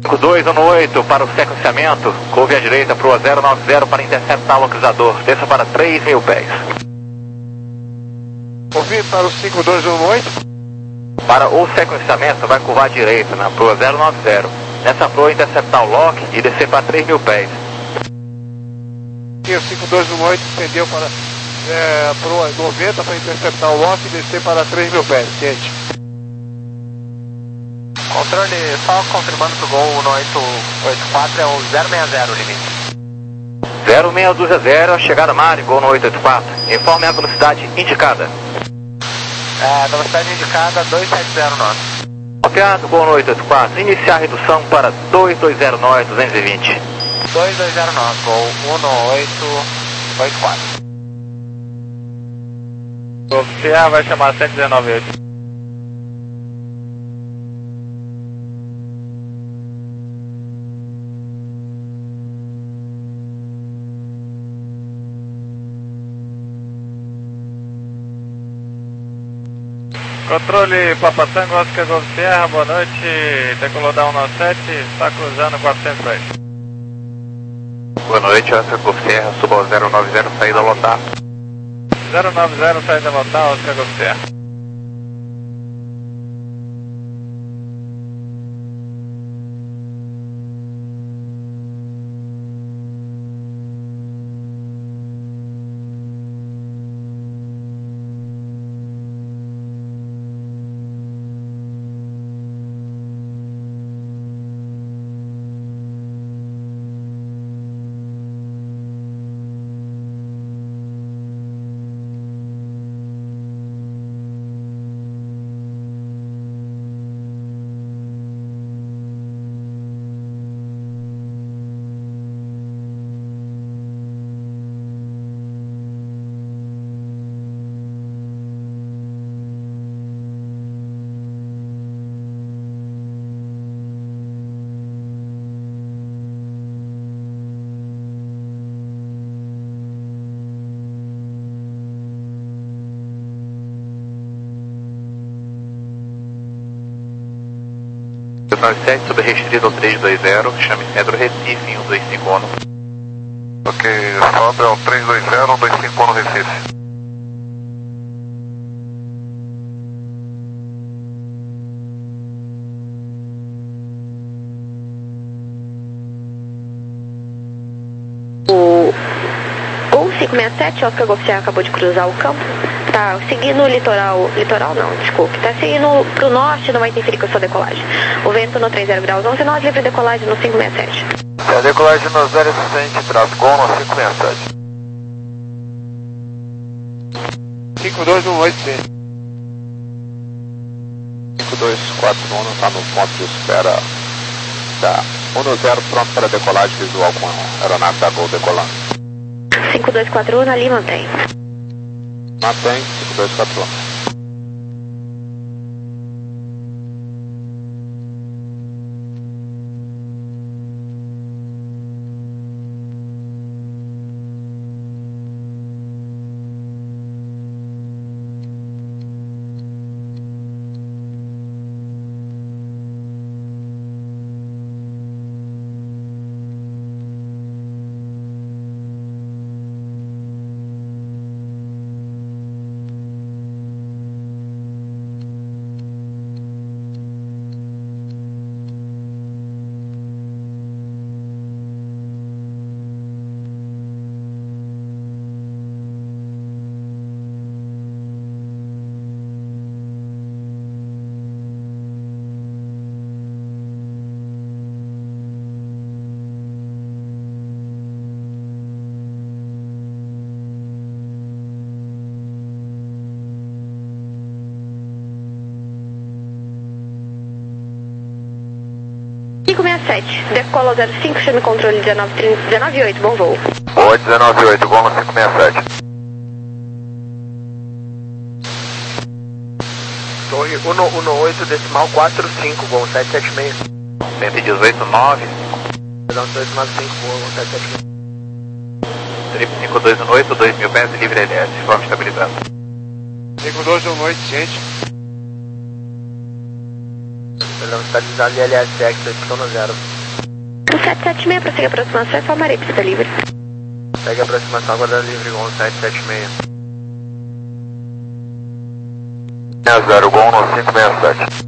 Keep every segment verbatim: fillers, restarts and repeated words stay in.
cinco dois um oito para o sequenciamento, couve à direita para o zero nove zero para interceptar o localizador, desça para três mil pés. Ouvi para o cinco dois um oito. Para o sequenciamento, vai curvar à direita na proa zero nove zero. Nessa proa, interceptar o lock e descer para três mil pés. E o cinco dois um oito estendeu para é, proa noventa para interceptar o lock e descer para três mil pés. Ciente. Controle, só confirmando que o Gol um oito oito quatro é o zero seis zero, limite. zero seis dois zero, chegada Mari, Gol no oito oito quatro. Informe a velocidade indicada. É, velocidade indicada dois sete zero nove. Copiado, Gol no oito oito quatro. Iniciar a redução para dois dois zero nove duzentos e vinte. dois dois zero nove, Gol um oito oito quatro. Oficial vai chamar sete um nove oito. Controle Papa Tango, Oscar Golf Sierra, boa noite, decolou da cento e sete, está cruzando quatrocentos pés. Boa noite, Oscar Golf Sierra, suba ao zero nove zero, saída lotar. zero nove zero, saída lotar, Oscar Golf Sierra. nove sete, sobre restrito ao três dois zero, chame Centro Recife em um dois cinco um. Ok, sobe ao três dois zero, um dois cinco um Recife. O Gol cinco seis sete, Oscar Golf Sierra acabou de cruzar o campo. Tá seguindo o litoral, litoral não, desculpe, tá seguindo pro norte, não vai interferir com a sua decolagem. O vento no trinta graus onze nove, livre decolagem no cinco seis sete. Se a decolagem no zero sessenta, traz Gol no cinco seis sete. cinco dois um oito, sim. cinco dois quatro um está no ponto de espera. Tá. um zero pronto para decolagem visual com a aeronave da Gol decolando. cinco dois quatro um ali, mantém. Mantém, cinco dois quatro um. cinco seis sete, decola zero cinco, chame controle dezenove oito, bom voo. Oi, dezenove oito, Gol no cinco seis sete. Torre um um oito, decimal quatro cinco, Gol sete sete seis. cento e dezoito nove. Perdão, dois nove cinco, Gol sete sete seis. Trip cinco dois um oito, dois mil pés, livre L S, forma estabilizada. cinco dois um oito, ciente. Perdão, estabilizado L S X, Y zero. sete sete seis, prossiga a aproximação, informarei pista livre. Segue a aproximação, guarda livre, Gol sete sete seis. zero, Gol no cinco seis sete.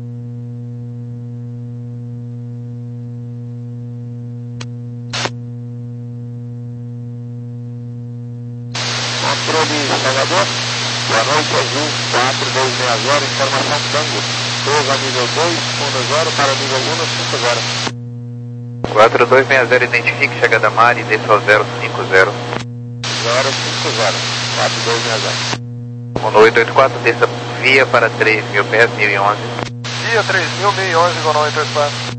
Controle Salvador, boa noite, Azul quatro dois seis zero, informação Tango, pouso a nível dois, um zero para nível um, cinco zero. quatro dois seis zero, identifique chegada a mar e desça ao zero cinco zero. zero cinco zero, quatro dois seis zero. um oito oito quatro, desça via para três mil pés, mil e onze. Via três mil, mil e onze, Gol oito oito quatro.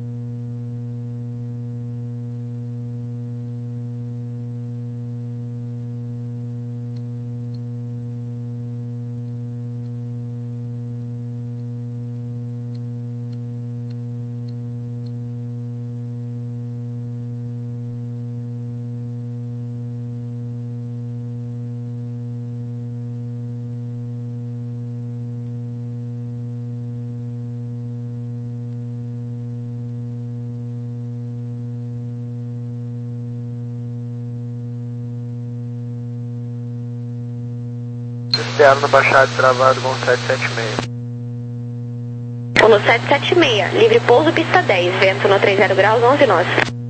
Externo baixado travado, Gol sete sete seis. No sete sete seis, livre pouso, pista dez, vento no trinta graus, onze nós.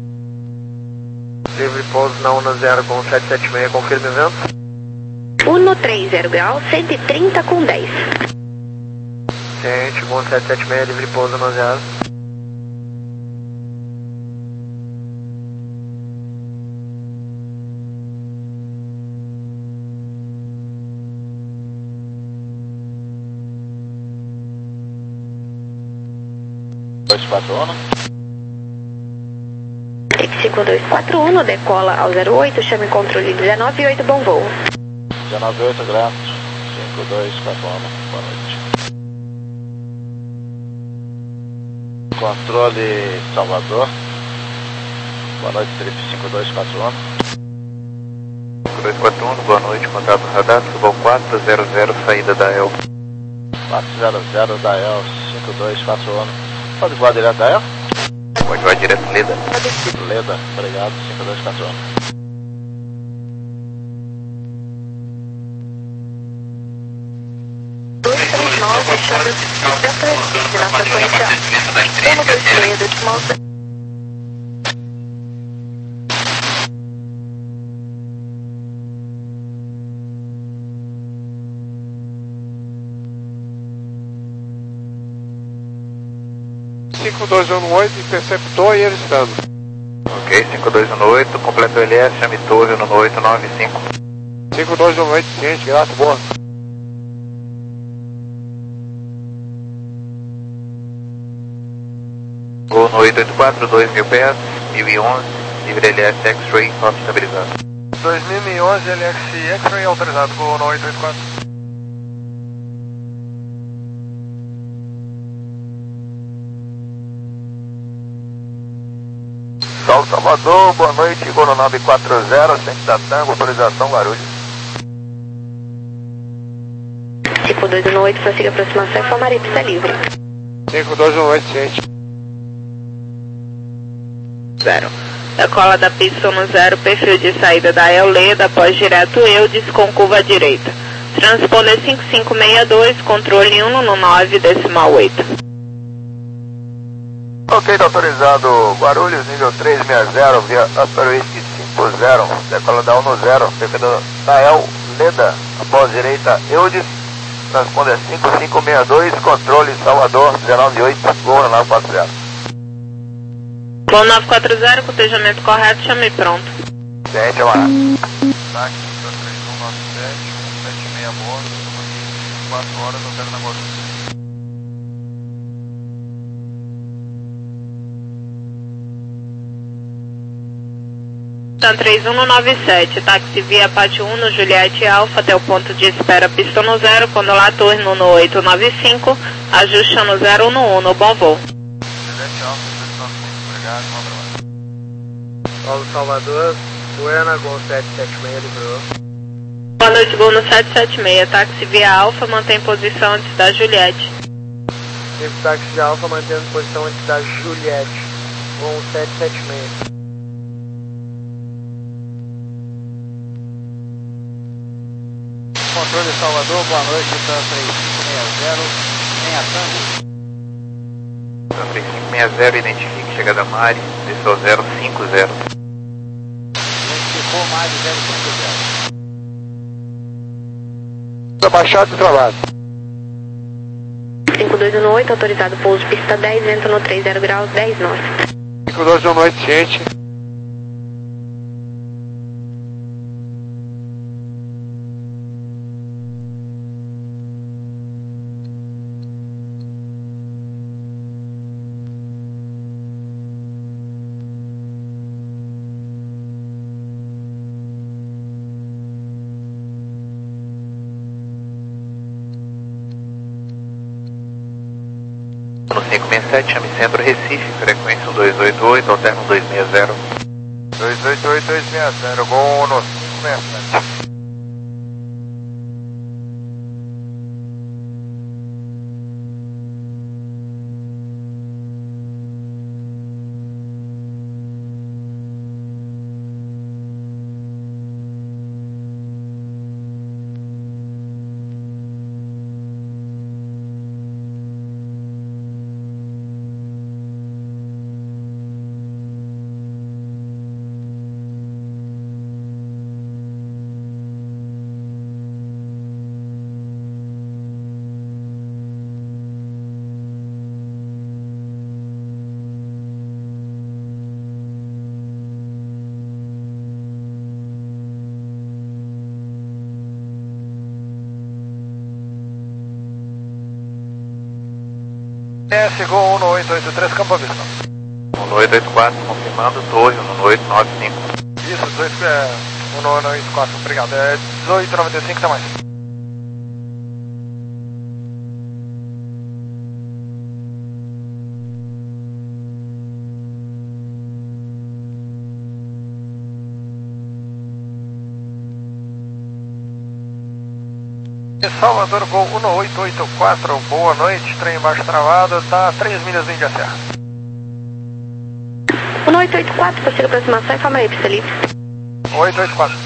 Livre pouso na um zero, Gol sete sete seis, confirme o vento. um no trinta graus, cento e trinta com dez. Ciente, Gol sete sete seis, livre pouso no zero. dois quatro um. cinco dois quatro um, decola ao zero oito, chame controle dezenove oito, bom voo. dezenove oito, grato, cinco dois quatro um, boa noite. Controle Salvador, boa noite, trip cinco dois quatro um. cinco dois quatro um, boa noite, contato radar, Subal quatro zero zero, saída da E L. quatro zero zero da E L, cinco dois quatro um. Pode voar direto da E L? Pode voar direto Leda. Leda, obrigado, cinco dois quatro um. dois três nove, chame o na frequência um dois seis, decimal zero. cinco dois um oito, interceptou e ele estando. Ok, cinco dois um oito, completo L S, chame torre no oito nove cinco. cinco dois um oito, ciente, grato, boa. Gol no oito oito quatro, dois mil pés, mil e onze, livre L S X-Ray, rota estabilizado. dois mil e onze, L X X-Ray autorizado, Gol no oito oito quatro. Sol Salvador, boa noite, Gol no nove quatro zero, centro da Tango, autorização Guarulhos. cinco dois um oito, prossiga a aproximação, informarei pista livre. cinco dois um oito, ciente. Zero. Decola da pista no zero, perfil de saída da Euleda, após direto Eudes com curva à direita. Transponder cinco cinco seis dois, controle um no nove, decimal oito. Ok, tá autorizado Guarulhos, nível três seis zero, via Upper Whisky cinco zero, decola da um no zero, perfil da El Leda, após direita Eudes, transponder cinco cinco seis dois, controle Salvador, dezenove oito, Gol nove quatro zero. Gol nove quatro zero, cotejamento correto, chame pronto. Gente, amarrado. Táxi três um nove sete, um sete seis bordo, quatro horas, eu quero negócio. Tan três um nove sete, táxi via Pátio um no Juliette Alfa até o ponto de espera pista no zero, quando lá torre no oito nove cinco, ajusta no zero um no um, no bom voo. Juliette Alfa, obrigado, um abraço. Paulo Salvador, Buena, Gol sete sete seis, livrou. Boa noite, Gol no sete sete seis, táxi via Alfa, mantém posição antes da Juliette. Livre táxi de Alfa, mantendo posição antes da Juliette, Gol sete sete seis. controle Salvador, boa noite, Tan três cinco seis zero, em Atango. Tan três cinco seis zero, identifique chegada Mari, desceu zero cinco zero. Identificou Mari zero cinco zero. Abaixado e travado. cinco dois um oito, autorizado pouso pista dez, vento no três zero graus, dez nós. cinco dois um oito, ciente. No cinco seis sete, chame Centro Recife, frequência um dois oito oito, alterno dois seis zero. dois oito oito, dois seis zero, Gol no cinco seis sete. S Gol um no oito oito três, Campo Vista. um no oito oito quatro, confirmando, torre um no oito nove cinco. Isso, dezoito, é, um no oito quatro, obrigado. É dezoito noventa e cinco, até mais. Salvador, Gol um no oito oito quatro, boa noite, trem embaixo travado, está três milhas do Índia Serra. um oito oito quatro, possível aproximação, informa aí, pista livre. oito oito quatro.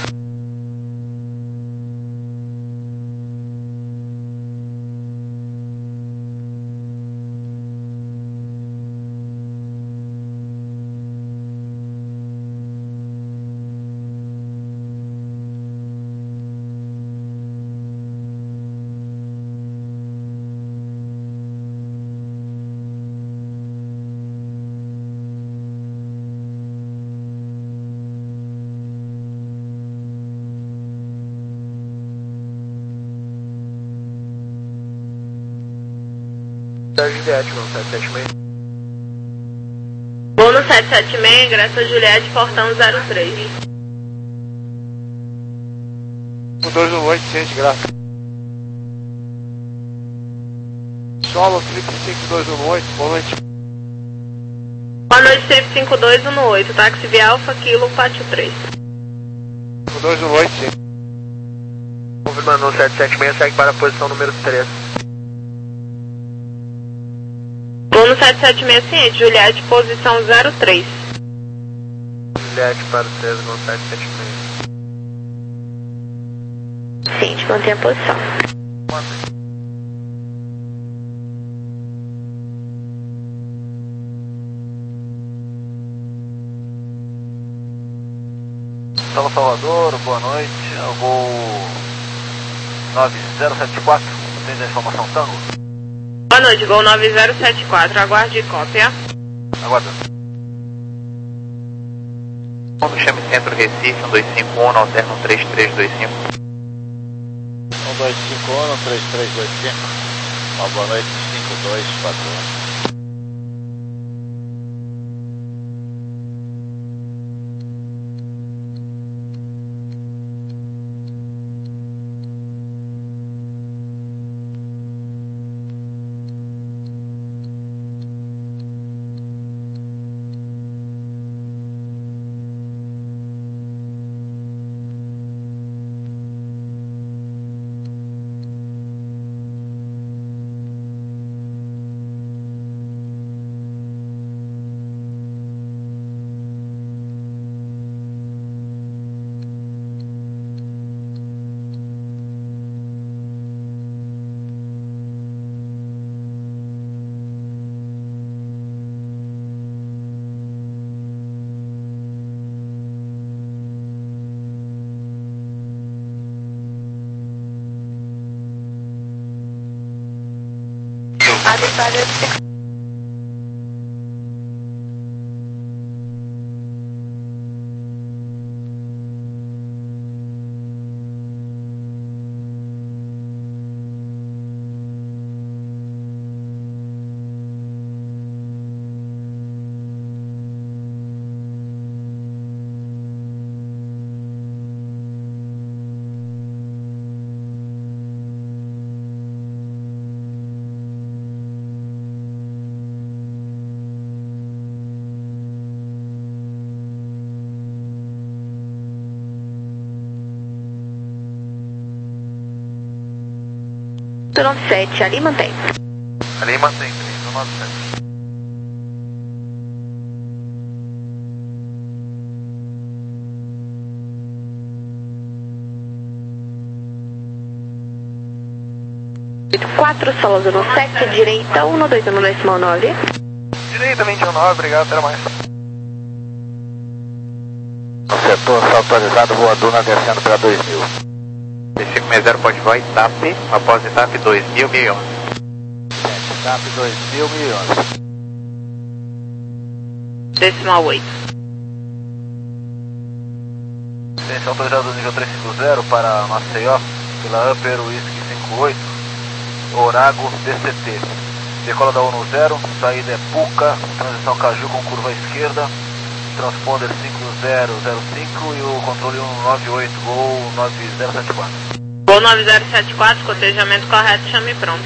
Da Juliette, mano, sete sete seis. Vou no sete sete seis, ingresso a Juliette, portão zero três. cinco dois um oito, ciente, graça. Solo, Trip cinco dois um oito, boa noite. Boa noite, Trip cinco dois um oito, táxi via Alfa, Kilo, Pátio três. cinco dois um oito, ciente. Confirmando, o sete sete seis segue para a posição número três. Vou no sete sete seis, ciente, Juliette, posição zero três. Juliette para o três no sete sete seis. Ciente, mantém a posição. São Salvador, boa noite, eu vou nove zero sete quatro, tem a informação Tango? Boa noite, Gol nove zero sete quatro, aguarde cópia. Aguardando. Chame Centro Recife, um dois cinco um, alterno um três três dois cinco. um dois cinco um, três três dois cinco. Uma boa noite, cinco dois quatro um. Itália. três um nove sete, ali mantém. Ali mantém, três um nove sete. quatro, solo zero sete, direita, um dois um decimal nove. Direita, vinte e um nove, obrigado, até mais. No setor, só autorizado, voador na descendo para dois mil. D cinco seis zero pode voar etapa, após etapa dois mil, mil e onze. Etapa dois mil, mil e onze. Decimal oito. Atenção autorizado nível trezentos e cinquenta para Maceió, pela Upper Whisky cinquenta e oito, Orago D C T. Decola da ONU zero, saída é Puca, transição Caju com curva à esquerda, transponder cinco zero zero cinco e o controle um nove oito, Gol nove zero sete quatro. Gol nove zero sete quatro, cotejamento correto, chame pronto.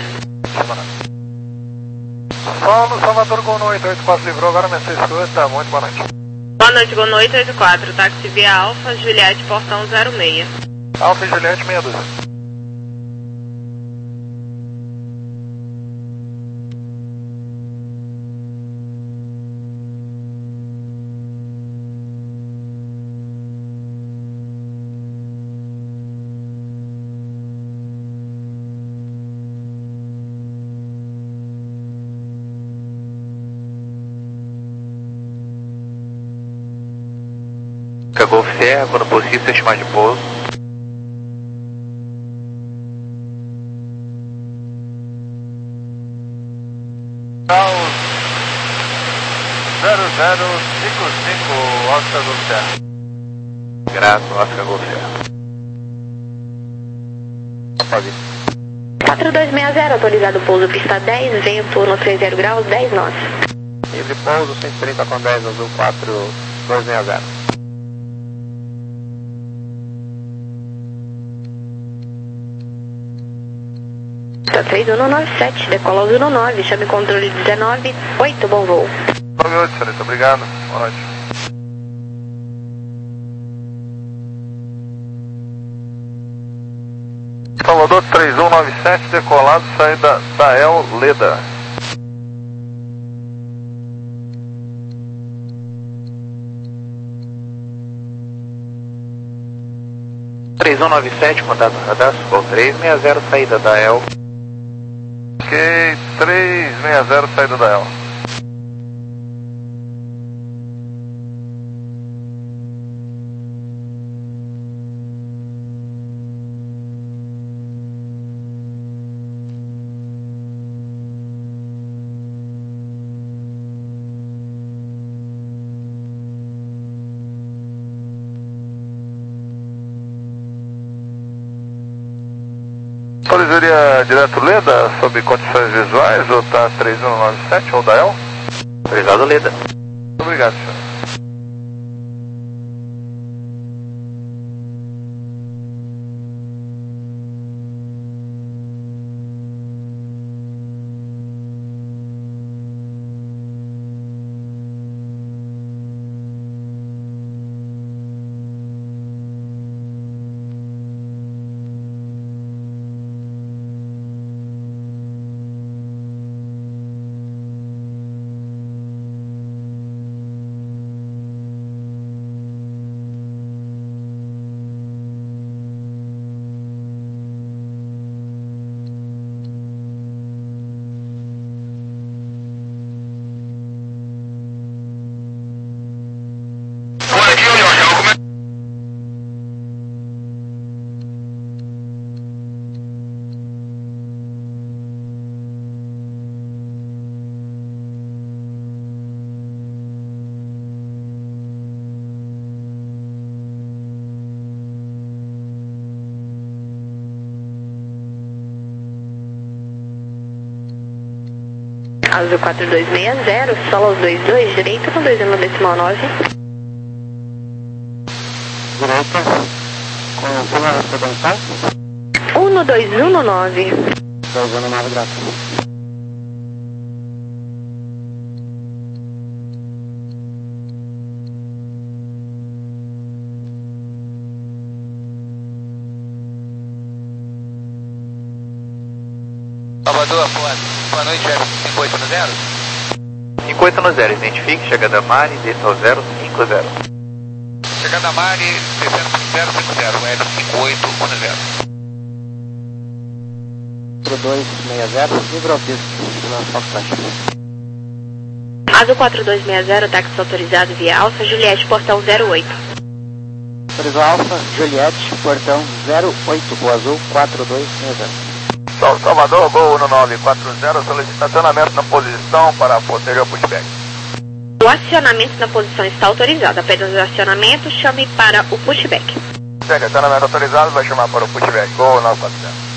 Paulo, Salvador, Gol oito oito quatro livrou, agora minha seis coisas, tá, muito boa noite. Boa noite, Gol oito oito quatro, táxi via Alfa, Juliette, portão zero seis. Alfa e Juliette, meia dúzia. Golf Serra, quando possível, estimar de pouso. zero zero cinco cinco, Oscar Golf Serra. Graças, Oscar Golf Serra. quatro dois seis zero, autorizado pouso, pista dez, vento no trinta graus, dez nós. Livre pouso, cento e trinta com dez, azul quatro dois seis zero. três um nove sete, decola ao um nove, chame controle dezenove, oito, bom voo. nove oito, senhorita, obrigado, boa noite. Salvador três um nove sete, decolado, saída Sael Leda. três um nove sete, contato radar, Gol três seis zero, saída da El. Ok, três seis zero, saída da El. Autorizaria direto Leda, sob condições visuais, ou tá três um nove sete, ou da El? Autorizado Leda. Obrigado, senhor. Azul quatro dois seis zero, solo dois dois, direito no dois um decimal nove. Direita, confirma a recepção. um dois um nove. dois um nove, graças. Salvador, boa, boa noite, cinco oito zero. cinco oito zero, identifique, chegada Mari, desça ao zero cinco zero. Chegada Mari, descendo para zero cinco zero, L cinco oito zero. quatro dois seis zero, livre ao piso, pela Fox. Azul quatro dois seis zero, táxi autorizado via Alfa, Juliette, portão zero oito. Autorizou Alfa, Juliette, portão zero oito, Boa Azul quatro dois seis zero. Salvador, Gol um nove quatro zero, solicita acionamento na posição para posterior pushback. O acionamento na posição está autorizado, apenas o acionamento, chame para o pushback. Segue, acionamento autorizado, vai chamar para o pushback, Gol um nove quatro zero.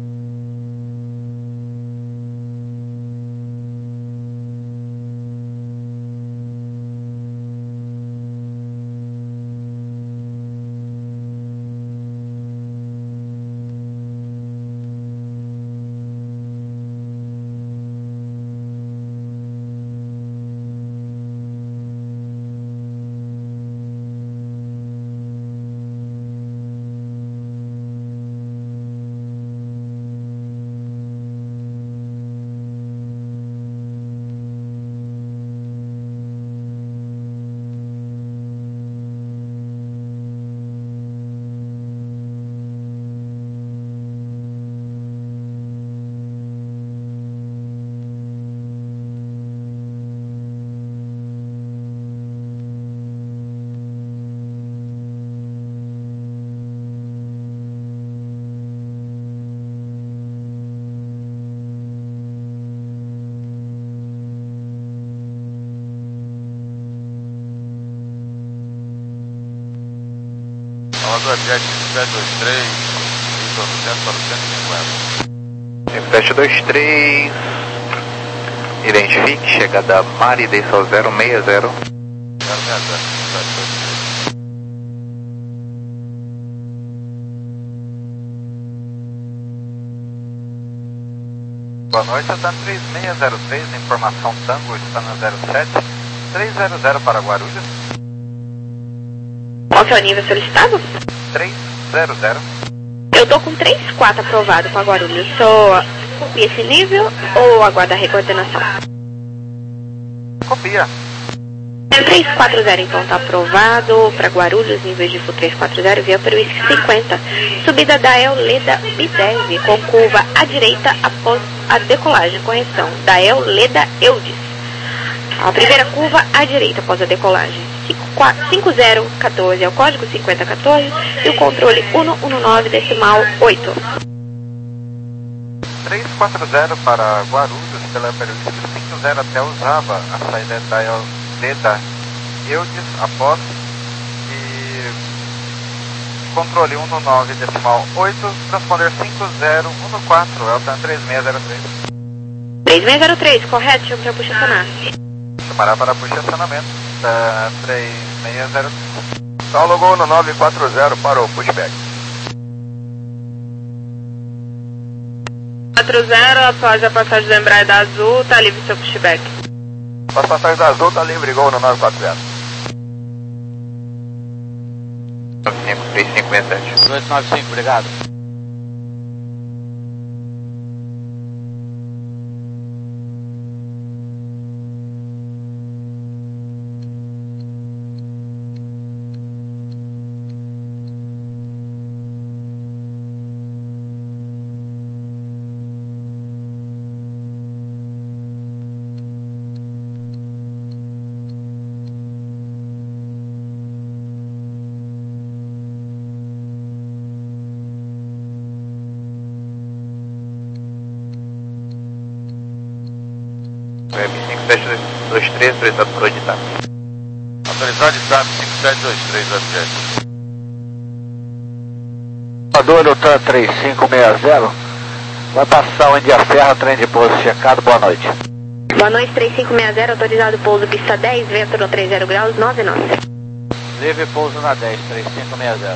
Salvador, Jet sete dois três, duzentos para cento e cinquenta. sete dois três, identifique, chegada Mari, desça ao zero seis zero. zero seis zero, sete dois três. Boa noite, está três seis zero três, informação Tango, está na zero sete, três zero zero para Guarulhos. Qual que é o nível solicitado? três zero zero. Eu tô com três quatro aprovado para Guarulhos. Só copia esse nível ou aguarda a recoordenação? Copia. três quatro zero então tá aprovado para Guarulhos, nível de F U três quatro zero, via para o Whisky cinquenta. Subida da Euleda B dez, com curva à direita após a decolagem. Correção, da Euleda Eudes. A primeira curva à direita após a decolagem. cinco zero um quatro é o código cinquenta quatorze e o controle cento e dezenove decimal oito. três quatro zero para Guarulhos, pela período cinco zero até o Java, a saída da Euleda Eudes após e controle cento e dezenove decimal oito, transponder cinco zero um quatro, Elton três seis zero três. três seis zero três, correto, chama para puxa acionar. Chamará para puxa acionamento da três seis zero três. Saulo Gol um nove quatro zero para o pushback. quatro zero, após a passagem do Embraer da Azul, tá livre seu pushback. As passagens da Azul tá livre, Gol um nove quatro zero. três cinco seis sete. dois nove cinco, obrigado. cinco sete dois três, autorizado por editar. Autorizado de TAP cinco sete dois três, objeto. Salvador, Doutor três cinco seis zero, vai passar o India Ferro, trem de pouso checado, boa noite. Boa noite, três cinco seis zero, autorizado pouso pista dez, vento no trinta graus, nove nove. Livre pouso na dez, três cinco seis zero.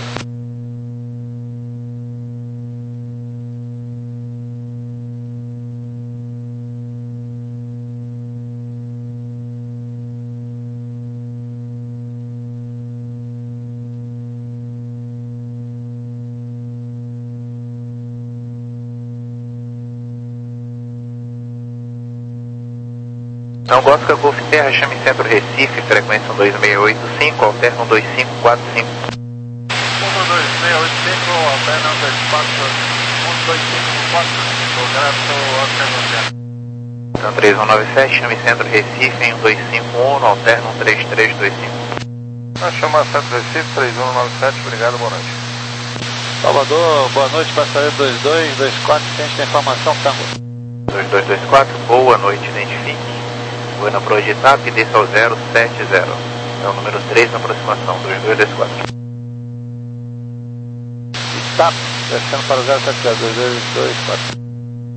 Então, Gótica Golf Terra, chame Centro Recife, frequência um dois seis oito cinco, alterna um dois cinco quatro cinco. um dois seis oito cinco, alterna um dois quatro, um dois cinco quatro cinco, grato, Oscar Então, três um nove sete, chame Centro Recife em um dois cinco um, alterna um três três dois cinco. Tá chamando Centro Recife, três um nove sete, obrigado, boa noite. Salvador, boa noite, passageiro dois dois dois quatro, ciente da informação, Tango. dois dois dois quatro, boa noite, identifique. Buena Pro de TAP, desça ao zero sete zero. É o número três na aproximação, dois dois dois quatro. Está descendo para o zero sete zero, dois dois dois quatro.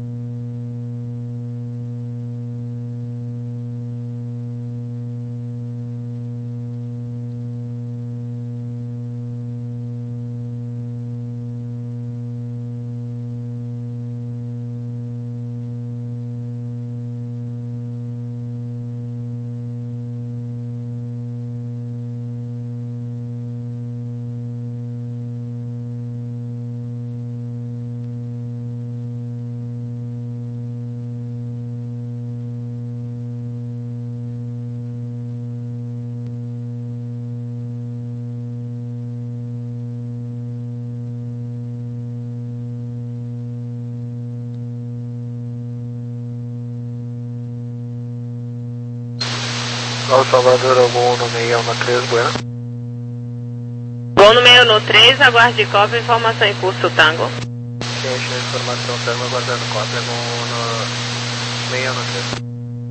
Gol Salvador, algum no meio na três, bueno. Gol no meio no três, aguarde cópia, informação em curso, Tango. Ciente da informação, Tango, aguardando cópia no meio na três.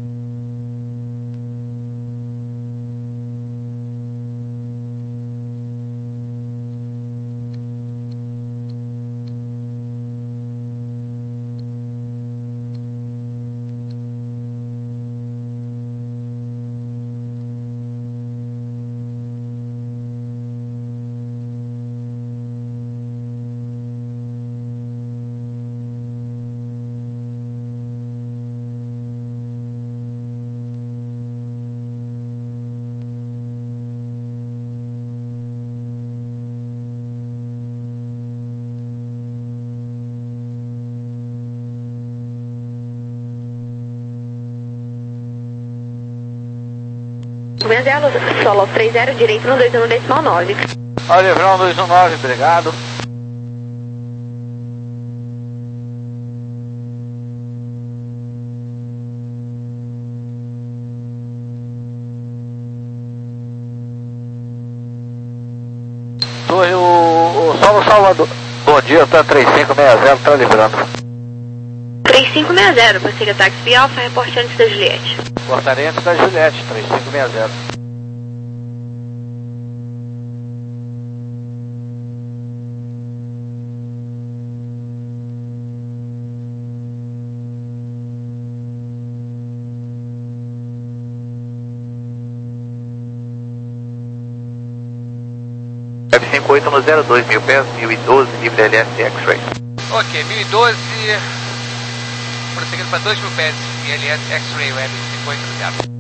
Venzelo, solo três zero, direito no dois um decimal nove. Olha, João dois um nove, obrigado. Torre, o, o Solo Salvador. Bom dia, tá três cinco seis zero, tá livrando. três cinco seis zero, prossiga táxi Via Alfa, reporte antes da Juliette. Portaria antes da Juliette, três cinco seis zero. Web cinco oito no zero dois, mil pés, mil e doze, livre L S X-Ray. Ok, mil e doze, prosseguindo para dois mil pés, I L S X-Ray Web cinco oito no zero.